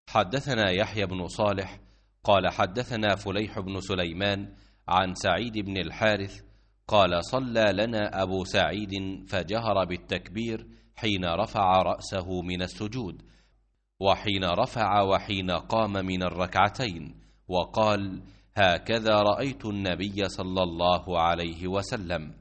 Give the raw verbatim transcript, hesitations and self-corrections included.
حدثنا يحيى بن صالح قال حدثنا فليح بن سليمان عن سعيد بن الحارث قال صلى لنا أبو سعيد فجهر بالتكبير حين رفع رأسه من السجود وحين رفع وحين قام من الركعتين، وقال: هكذا رأيت النبي صلى الله عليه وسلم.